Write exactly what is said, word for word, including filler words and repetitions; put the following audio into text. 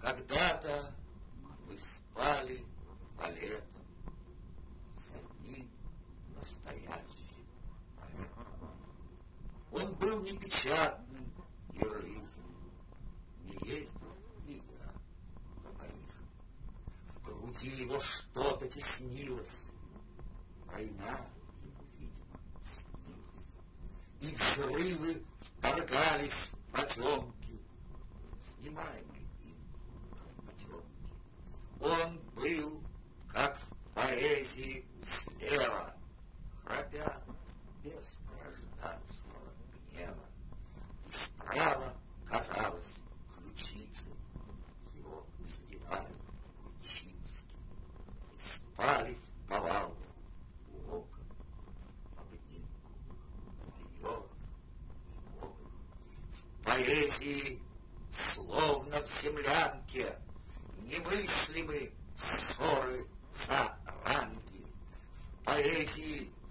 Когда-то вы спали балетом с одним настоящим поэтом. Он был непечатным и рыжим, не ездил и я в Париж. В груди его что-то теснилось, война ему, видимо, снилась, и взрывы вторгались в потемки, снимаемые им потемки. Он был, как в поэзии, слева, храпя без гражданского гнева, и справа, казалось, ключицы его задевали Кульчинский, и спали в повалку у окон, в обнимку Нью-Йорк и Гоголь. В поэзии, словно в землянке, немыслимы ссоры за ранги. В поэзии